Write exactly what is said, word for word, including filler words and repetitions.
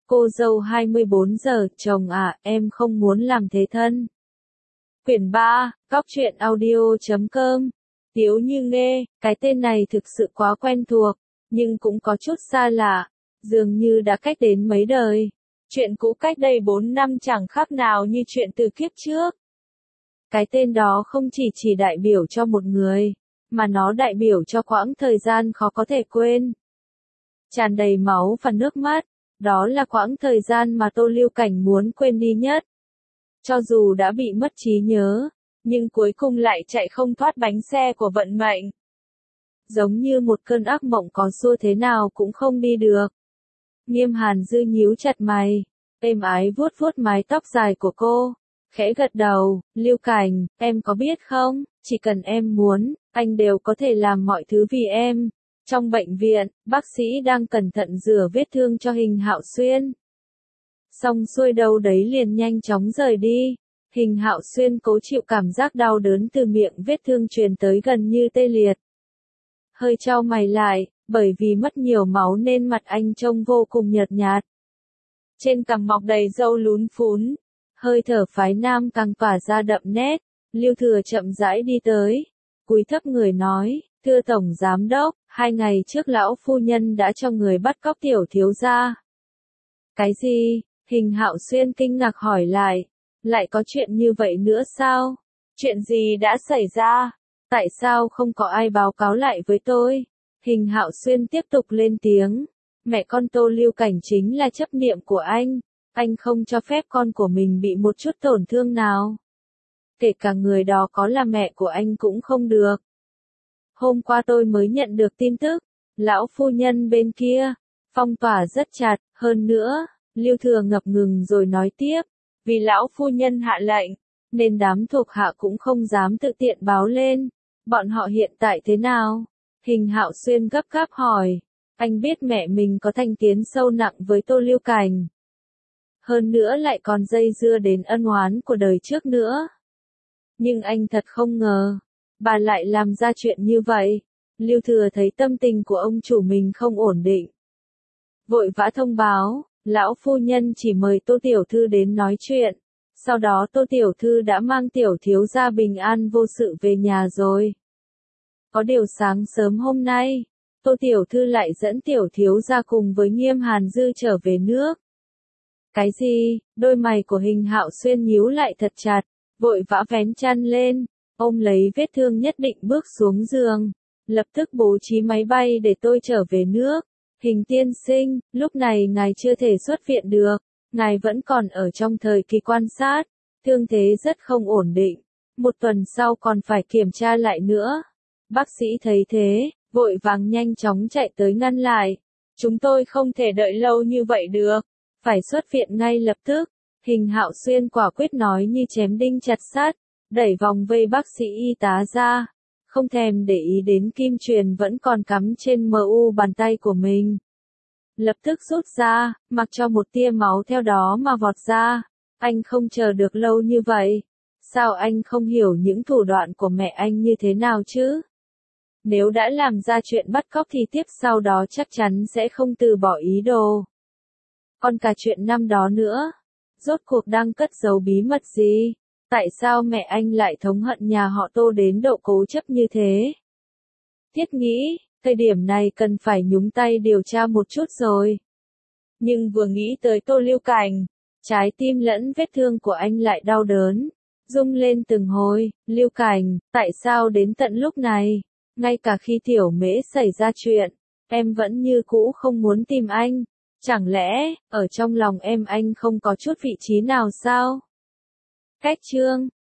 Cô dâu hai mươi bốn giờ, chồng à, em không muốn làm thế thân. Quyển ba, cóc truyện audio chấm com. Tiếu Như Nghê, cái tên này thực sự quá quen thuộc, nhưng cũng có chút xa lạ, dường như đã cách đến mấy đời. Chuyện cũ cách đây bốn năm chẳng khác nào như chuyện từ kiếp trước. Cái tên đó không chỉ chỉ đại biểu cho một người, mà nó đại biểu cho quãng thời gian khó có thể quên. Tràn đầy máu và nước mắt, đó là quãng thời gian mà Tô Lưu Cảnh muốn quên đi nhất. Cho dù đã bị mất trí nhớ, nhưng cuối cùng lại chạy không thoát bánh xe của vận mệnh. Giống như một cơn ác mộng có xua thế nào cũng không đi được. Nghiêm Hàn Dư nhíu chặt mày, êm ái vuốt vuốt mái tóc dài của cô, khẽ gật đầu, Lưu Cảnh, em có biết không, chỉ cần em muốn, anh đều có thể làm mọi thứ vì em. Trong bệnh viện, bác sĩ đang cẩn thận rửa vết thương cho Hình Hạo Xuyên. Xong xuôi đâu đấy liền nhanh chóng rời đi. Hình Hạo Xuyên cố chịu cảm giác đau đớn từ miệng vết thương truyền tới gần như tê liệt. Hơi chau mày lại, bởi vì mất nhiều máu nên mặt anh trông vô cùng nhợt nhạt. Trên cằm mọc đầy râu lún phún, hơi thở phái nam càng tỏa ra đậm nét. Lưu Thừa chậm rãi đi tới, cúi thấp người nói, thưa Tổng Giám Đốc, hai ngày trước lão phu nhân đã cho người bắt cóc tiểu thiếu gia. Cái gì? Hình Hạo Xuyên kinh ngạc hỏi lại, lại có chuyện như vậy nữa sao? Chuyện gì đã xảy ra? Tại sao không có ai báo cáo lại với tôi? Hình Hạo Xuyên tiếp tục lên tiếng, mẹ con Tô Lưu Cảnh chính là chấp niệm của anh, anh không cho phép con của mình bị một chút tổn thương nào. Kể cả người đó có là mẹ của anh cũng không được. Hôm qua tôi mới nhận được tin tức, lão phu nhân bên kia, phong tỏa rất chặt, hơn nữa, Lưu Thừa ngập ngừng rồi nói tiếp, vì lão phu nhân hạ lệnh, nên đám thuộc hạ cũng không dám tự tiện báo lên. Bọn họ hiện tại thế nào? Hình Hạo Xuyên gấp gáp hỏi, anh biết mẹ mình có thành kiến sâu nặng với Tô Lưu Cảnh. Hơn nữa lại còn dây dưa đến ân oán của đời trước nữa. Nhưng anh thật không ngờ, bà lại làm ra chuyện như vậy. Lưu Thừa thấy tâm tình của ông chủ mình không ổn định. Vội vã thông báo, lão phu nhân chỉ mời Tô Tiểu Thư đến nói chuyện. Sau đó Tô Tiểu Thư đã mang tiểu thiếu gia bình an vô sự về nhà rồi. Có điều sáng sớm hôm nay, Tô Tiểu Thư lại dẫn tiểu thiếu gia cùng với Nghiêm Hàn Dư trở về nước. Cái gì? Đôi mày của Hình Hạo Xuyên nhíu lại thật chặt, vội vã vén chăn lên, ôm lấy vết thương nhất định bước xuống giường, lập tức bố trí máy bay để tôi trở về nước. Hình tiên sinh, lúc này ngài chưa thể xuất viện được, ngài vẫn còn ở trong thời kỳ quan sát, thương thế rất không ổn định, một tuần sau còn phải kiểm tra lại nữa. Bác sĩ thấy thế, vội vàng nhanh chóng chạy tới ngăn lại. Chúng tôi không thể đợi lâu như vậy được, phải xuất viện ngay lập tức. Hình Hạo Xuyên quả quyết nói như chém đinh chặt sắt, đẩy vòng vây bác sĩ y tá ra, không thèm để ý đến kim truyền vẫn còn cắm trên mờ u bàn tay của mình. Lập tức rút ra, mặc cho một tia máu theo đó mà vọt ra. Anh không chờ được lâu như vậy. Sao anh không hiểu những thủ đoạn của mẹ anh như thế nào chứ? Nếu đã làm ra chuyện bắt cóc thì tiếp sau đó chắc chắn sẽ không từ bỏ ý đồ. Còn cả chuyện năm đó nữa, rốt cuộc đang cất giấu bí mật gì? Tại sao mẹ anh lại thống hận nhà họ Tô đến độ cố chấp như thế? Thiết nghĩ, thời điểm này cần phải nhúng tay điều tra một chút rồi. Nhưng vừa nghĩ tới Tô Lưu Cảnh, trái tim lẫn vết thương của anh lại đau đớn, rung lên từng hồi. Lưu Cảnh, tại sao đến tận lúc này, ngay cả khi Tiểu Mễ xảy ra chuyện, em vẫn như cũ không muốn tìm anh? Chẳng lẽ, ở trong lòng em anh không có chút vị trí nào sao? Cách chương